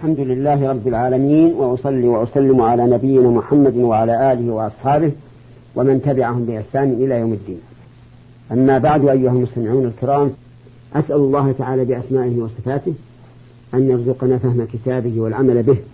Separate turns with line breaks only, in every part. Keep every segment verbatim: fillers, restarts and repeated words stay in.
الحمد لله رب العالمين، وأصلي وأسلم على نبينا محمد وعلى آله وأصحابه ومن تبعهم بإحسان إلى يوم الدين. أما بعد، أيها المستمعون الكرام، أسأل الله تعالى بأسمائه وصفاته أن يرزقنا فهم كتابه والعمل به.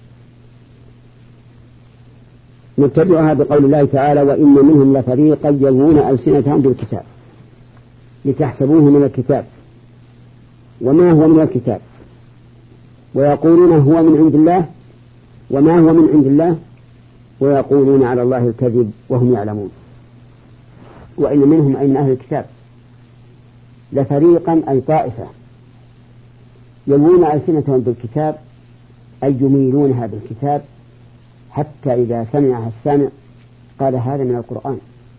نتبعها بقول الله تعالى: وإن منهم لفريقا يلوون ألسنتهم بالكتاب لتحسبوه من الكتاب وما هو من الكتاب ويقولون هو من عند الله وما هو من عند الله ويقولون على الله الكذب وهم يعلمون. وإن منهم أي من أهل الكتاب لفريقا أي طائفة يلوون ألسنتهم بالكتاب أي يميلونها بالكتاب حتى إذا سمعها السامع قال هذا من القرآن،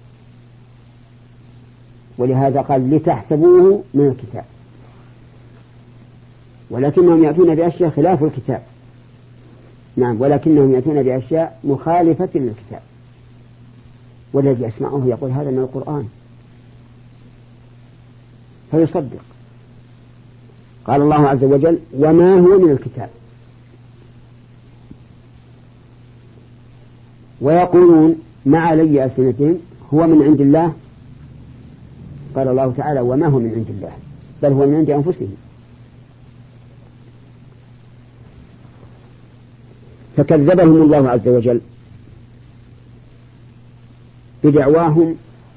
ولهذا قال لتحسبوه من الكتاب، ولكنهم يأتون بأشياء خلاف الكتاب. نعم، ولكنهم يأتون بأشياء مخالفة للكتاب، والذي يسمعه يقول هذا من القرآن فيصدق. قال الله عز وجل: وما هو من الكتاب. ويقولون ما علي ألسنتهم هو من عند الله. قال الله تعالى: وما هو من عند الله، بل هو من عند أنفسهم. فكذبهم الله عز وجل بدعواهم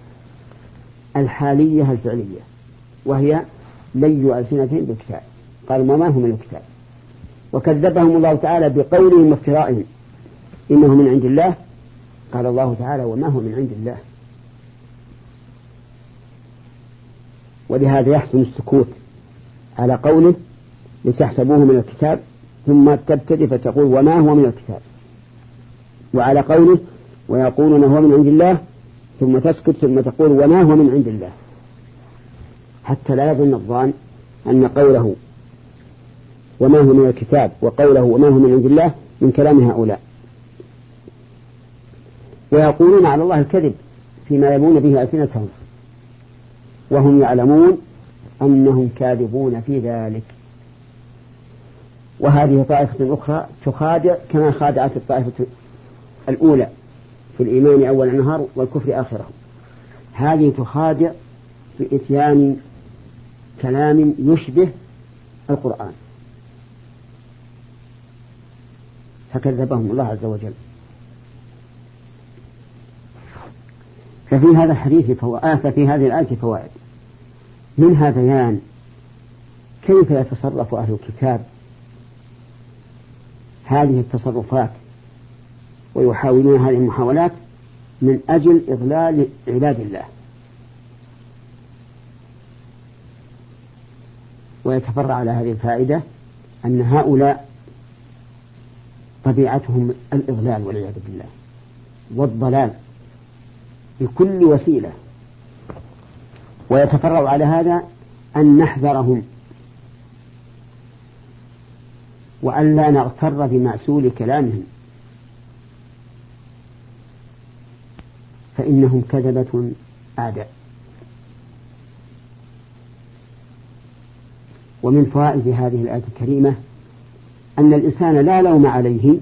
الحالية الفعلية، وهي لي ألسنتهم بالكتاب. قال: وما هو من الكتاب. وكذبهم الله تعالى بقولهم وافترائهم إنه من عند الله. قال الله تعالى: وما هو من عند الله. ولهذا يحسن السكوت على قوله لتحسبوه من الكتاب، ثم تبتدئ فتقول وما هو من الكتاب، وعلى قوله ويقولون هو من عند الله ثم تسكت ثم تقول وما هو من عند الله، حتى لا يظن الظان أن قوله وما هو من الكتاب وقوله وما هو من عند الله من كلام هؤلاء. ويقولون على الله الكذب فيما يلوون به ألسنتهم وهم يعلمون أنهم كاذبون في ذلك. وهذه طائفة أخرى تخادع كما خادعت الطائفة الأولى في الإيمان أول النهار والكفر آخره. هذه تخادع في إتيان كلام يشبه القرآن، فكذبهم الله عز وجل. ففي هذا الحديث فوائد، في هذه الآية فوائد، منها بيان كيف يتصرف أهل الكتاب هذه التصرفات ويحاولون هذه المحاولات من أجل إضلال عباد الله. ويتفرع على هذه الفائدة أن هؤلاء طبيعتهم الإضلال والعياذ بالله والضلال بكل وسيلة. ويتفرع على هذا أن نحذرهم وأن لا نغتر بمعسول كلامهم، فإنهم كذبة أعداء. ومن فوائد هذه الآية الكريمة أن الإنسان لا لوم عليه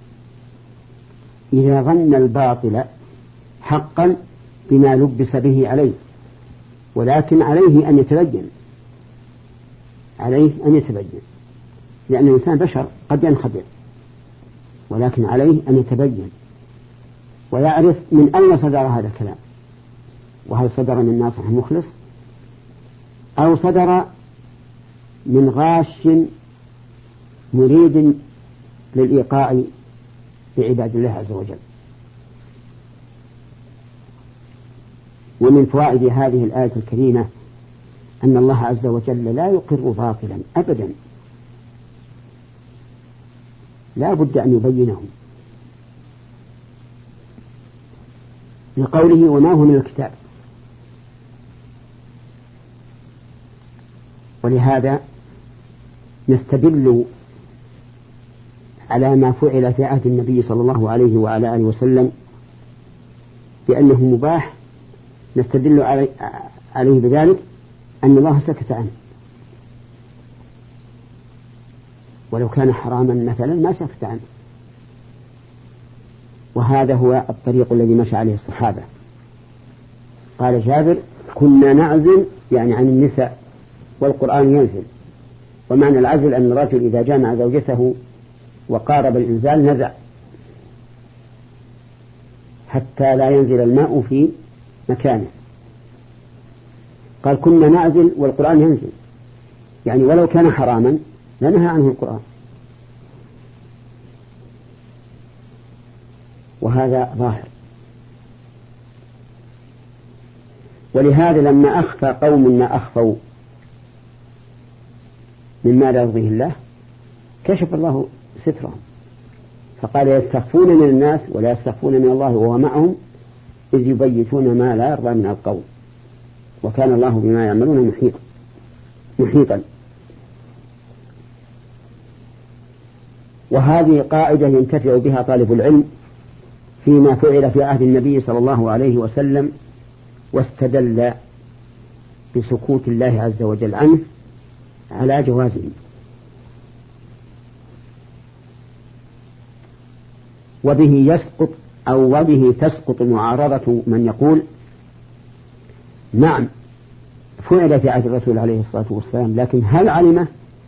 إذا ظن الباطل حقا بما لبس به عليه، ولكن عليه أن يتبين، عليه أن يتبين، لأن الإنسان بشر قد ينخدع، ولكن عليه أن يتبين ويعرف من أين صدر هذا الكلام، وهل صدر من ناصح مخلص أو صدر من غاش مريد للإيقاع بعباد الله عز وجل. ومن فوائد هذه الآية الكريمة أن الله عز وجل لا يقر باطلا أبدا، لا بد أن يبينه لقوله وما هو من الكتاب. ولهذا نستدل على ما فعل في عهد النبي صلى الله عليه وعلى آله وسلم بأنه مباح، نستدل عليه بذلك أن الله سكت عنه، ولو كان حراما مثلا ما سكت عنه. وهذا هو الطريق الذي مشى عليه الصحابة. قال جابر كنا نعزل يعني عن النساء والقرآن ينزل. ومعنى العزل أن الرجل إذا جامع زوجته وقارب الإنزال نزع حتى لا ينزل الماء في مكانه. قال كنا نعزل والقرآن ينزل، يعني ولو كان حراما لنهى عنه القرآن. وهذا ظاهر. ولهذا لما أخفى قوم ما أخفوا مما لا يرضيه الله كشف الله سترهم، فقال يستخفون من الناس ولا يستخفون من الله وهو معهم إذ يبيتون ما لا يرضى من القول وكان الله بما يعملون محيطا محيطا. وهذه قاعدة ينتفع بها طالب العلم فيما فعل في عهد النبي صلى الله عليه وسلم واستدل بسكوت الله عز وجل عنه على جوازه. وبه يسقط أو وبه تسقط معارضة من يقول نعم فعل في عهد الرسول عليه الصلاة والسلام لكن هل علمه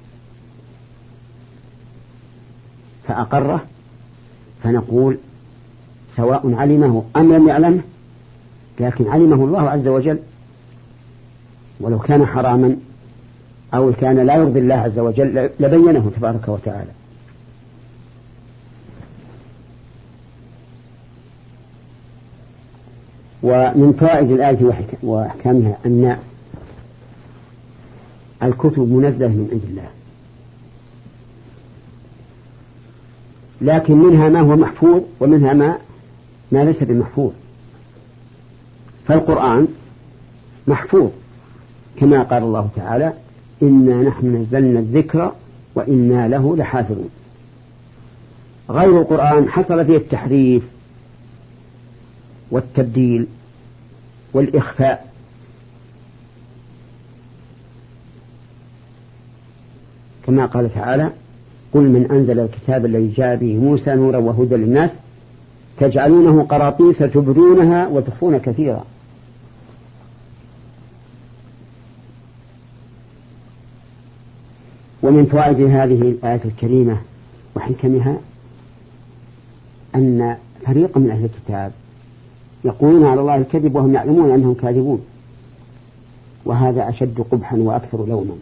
فأقره؟ فنقول سواء علمه أم لم يعلمه لكن علمه الله عز وجل، ولو كان حراما أو كان لا يرضي الله عز وجل لبينه تبارك وتعالى. ومن فوائد الآية وأحكامها أن الكتب منزلة من عند الله، لكن منها ما هو محفوظ ومنها ما ما ليس بمحفوظ. فالقرآن محفوظ كما قال الله تعالى إنا نحن نزلنا الذكر وإنا له لحافظون. غير القرآن حصل فيه التحريف والتبديل والإخفاء. كما قال تعالى قل من أنزل الكتاب الذي جاء به موسى نورا وهدى للناس تجعلونه قراطيس تبدونها وتخفون كثيرا. ومن فوائد هذه الآية الكريمة وحكمها أن فريقا من أهل الكتاب يقولون على الله الكذب وهم يعلمون أنهم كاذبون، وهذا أشد قبحا وأكثر لوما.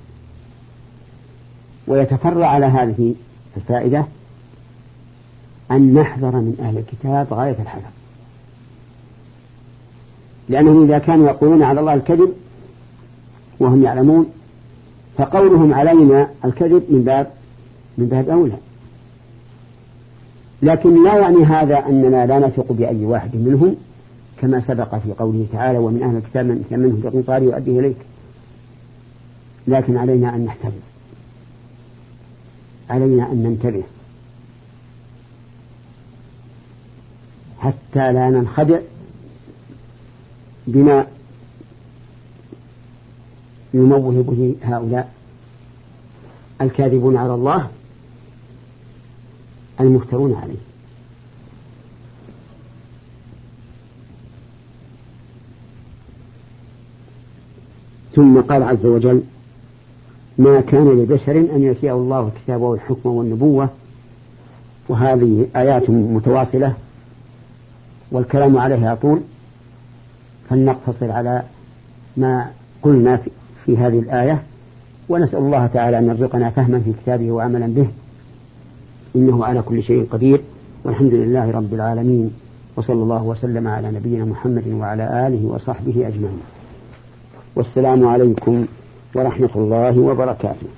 ويتفرع على هذه الفائدة أن نحذر من أهل الكتاب غاية الحذر، لأنهم إذا كانوا يقولون على الله الكذب وهم يعلمون فقولهم علينا الكذب من باب من باب أولى. لكن لا يعني هذا أننا لا نثق بأي واحد منهم، كما سبق في قوله تعالى ومن أهل الكتاب من منهم بقنطار يؤديه إليك. لكن علينا أن نحترم، علينا أن ننتبه حتى لا ننخدع بما يموه به هؤلاء الكاذبون على الله المفترون عليه. ثم قال عز وجل ما كان لبشر أن يؤتيه الله الكتاب والحكم والنبوة. وهذه آيات متواصلة والكلام عليها طول، فلنقتصر على ما قلنا في هذه الآية، ونسأل الله تعالى أن يرزقنا فهما في كتابه وعملا به إنه على كل شيء قدير. والحمد لله رب العالمين، وصلى الله وسلم على نبينا محمد وعلى آله وصحبه أجمعين. والسلام عليكم ورحمة الله وبركاته.